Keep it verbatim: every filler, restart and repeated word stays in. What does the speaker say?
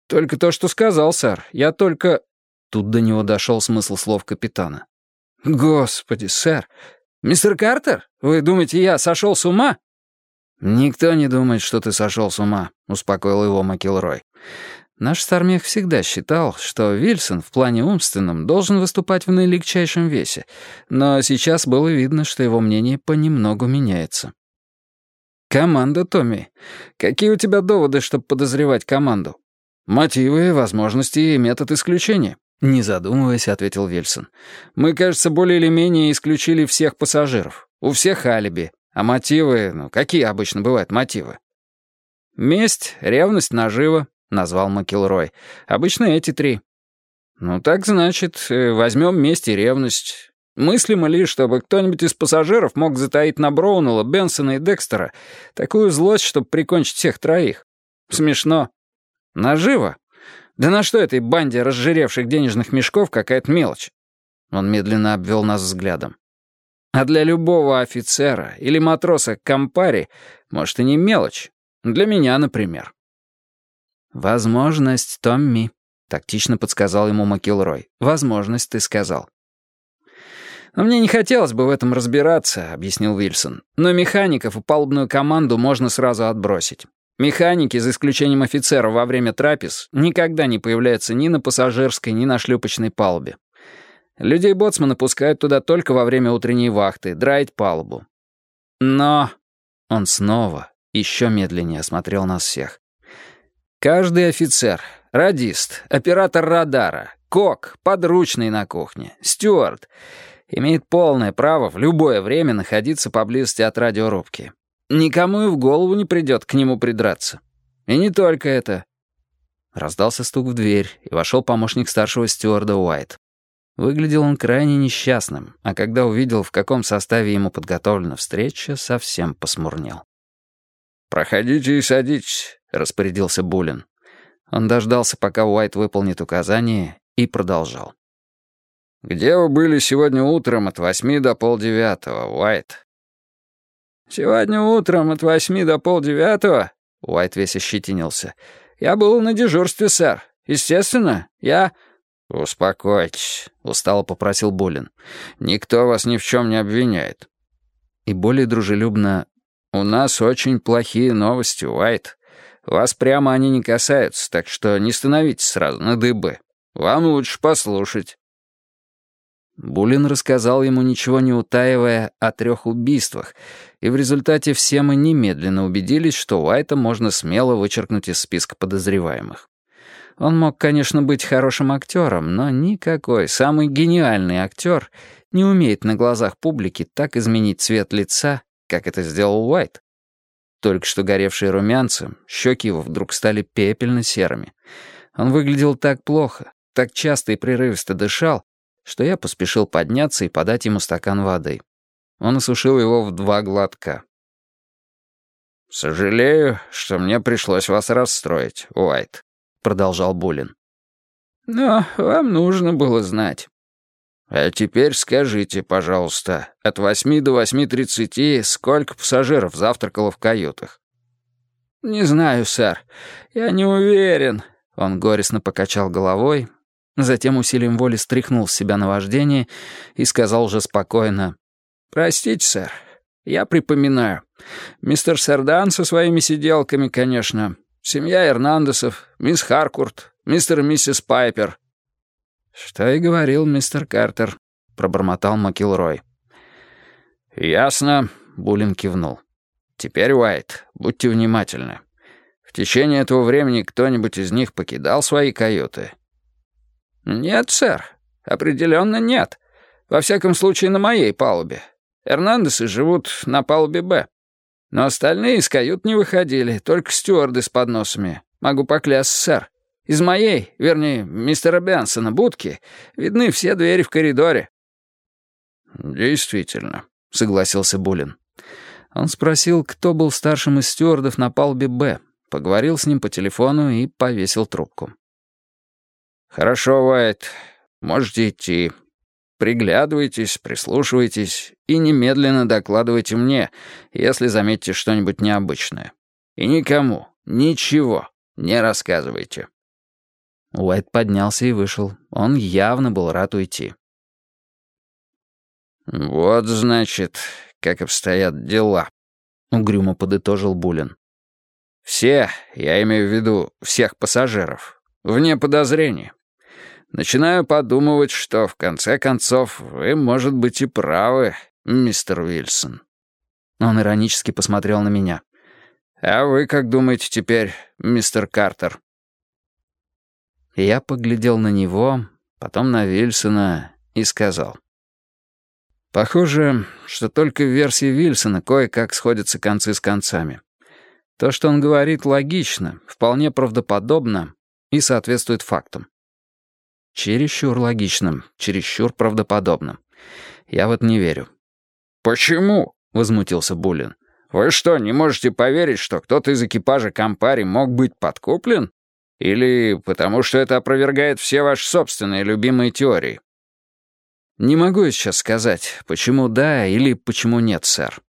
«Только то, что сказал, сэр. Я только...» Тут до него дошел смысл слов капитана. «Господи, сэр! Мистер Картер, вы думаете, я сошел с ума?» «Никто не думает, что ты сошел с ума», — успокоил его МакИлрой. Наш Стармех всегда считал, что Вильсон в плане умственном должен выступать в наилегчайшем весе, но сейчас было видно, что его мнение понемногу меняется. «Команда, Томми. Какие у тебя доводы, чтобы подозревать команду?» «Мотивы, возможности и метод исключения», — не задумываясь, ответил Вильсон. «Мы, кажется, более или менее исключили всех пассажиров. У всех алиби. А мотивы, ну, какие обычно бывают мотивы?» «Месть, ревность, нажива», — назвал МакИлрой. «Обычно эти три». «Ну, так значит, возьмем месть и ревность. Мыслимо ли, чтобы кто-нибудь из пассажиров мог затаить на Броунелла, Бенсона и Декстера такую злость, чтобы прикончить всех троих? Смешно. Нажива? Да на что этой банде разжиревших денежных мешков какая-то мелочь?» Он медленно обвел нас взглядом. «А для любого офицера или матроса Кампари, может, и не мелочь. Для меня, например». «Возможность, Томми», — тактично подсказал ему МакИлрой. «Возможность, ты сказал». «Но мне не хотелось бы в этом разбираться», — объяснил Вильсон. «Но механиков и палубную команду можно сразу отбросить. Механики, за исключением офицеров во время трапез, никогда не появляются ни на пассажирской, ни на шлюпочной палубе. Людей боцмана пускают туда только во время утренней вахты, драить палубу. Но...» Он снова, еще медленнее осмотрел нас всех. «Каждый офицер, радист, оператор радара, кок, подручный на кухне, стюард имеет полное право в любое время находиться поблизости от радиорубки. Никому и в голову не придет к нему придраться. И не только это». Раздался стук в дверь, и вошел помощник старшего стюарда Уайт. Выглядел он крайне несчастным, а когда увидел, в каком составе ему подготовлена встреча, совсем посмурнел. «Проходите и садитесь», — распорядился Буллин. Он дождался, пока Уайт выполнит указание, и продолжал. «Где вы были сегодня утром от восьми до полдевятого, Уайт?» «Сегодня утром от восьми до полдевятого?» Уайт весь ощетинился. «Я был на дежурстве, сэр. Естественно, я...» «Успокойтесь», — устало попросил Буллин. «Никто вас ни в чем не обвиняет». И более дружелюбно: «У нас очень плохие новости, Уайт. Вас прямо они не касаются, так что не становитесь сразу на дыбы. Вам лучше послушать». Буллин рассказал ему, ничего не утаивая, о трех убийствах, и в результате все мы немедленно убедились, что Уайта можно смело вычеркнуть из списка подозреваемых. Он мог, конечно, быть хорошим актером, но никакой самый гениальный актер не умеет на глазах публики так изменить цвет лица, как это сделал Уайт. Только что горевшие румянцем, щеки его вдруг стали пепельно-серыми. Он выглядел так плохо, так часто и прерывисто дышал, что я поспешил подняться и подать ему стакан воды. Он осушил его в два глотка. «Сожалею, что мне пришлось вас расстроить, Уайт», — продолжал Буллин. «Но вам нужно было знать». «А теперь скажите, пожалуйста, от восьми до восьми тридцати сколько пассажиров завтракало в каютах?» «Не знаю, сэр. Я не уверен». Он горестно покачал головой, затем усилием воли стряхнул с себя наваждение и сказал уже спокойно: «Простите, сэр, я припоминаю. Мистер Сардан со своими сиделками, конечно, семья Эрнандесов, мисс Харкурт, мистер и миссис Пайпер». «Что и говорил мистер Картер», — пробормотал МакИлрой. «Ясно», — Буллин кивнул. «Теперь, Уайт, будьте внимательны. В течение этого времени кто-нибудь из них покидал свои каюты?» «Нет, сэр, определенно нет. Во всяком случае, на моей палубе. Эрнандесы живут на палубе «Б». Но остальные из кают не выходили, только стюарды с подносами. Могу поклясться, сэр. Из моей, вернее, мистера Бенсона, будки видны все двери в коридоре». «Действительно», — согласился Буллин. Он спросил, кто был старшим из стюардов на палубе «Б», поговорил с ним по телефону и повесил трубку. «Хорошо, Уайт, можете идти. Приглядывайтесь, прислушивайтесь и немедленно докладывайте мне, если заметите что-нибудь необычное. И никому, ничего не рассказывайте». Уайт поднялся и вышел. Он явно был рад уйти. «Вот, значит, как обстоят дела», — угрюмо подытожил Буллин. «Все, я имею в виду всех пассажиров, вне подозрений. Начинаю подумывать, что в конце концов вы, может быть, и правы, мистер Уилсон». Он иронически посмотрел на меня. «А вы как думаете теперь, мистер Картер?» Я поглядел на него, потом на Вильсона и сказал. «Похоже, что только в версии Вильсона кое-как сходятся концы с концами. То, что он говорит, логично, вполне правдоподобно и соответствует фактам. Чересчур логичным, чересчур правдоподобным. Я вот не верю». «Почему?» — возмутился Буллин. «Вы что, не можете поверить, что кто-то из экипажа Кампари мог быть подкуплен? Или потому что это опровергает все ваши собственные любимые теории?» «Не могу сейчас сказать, почему да или почему нет, сэр.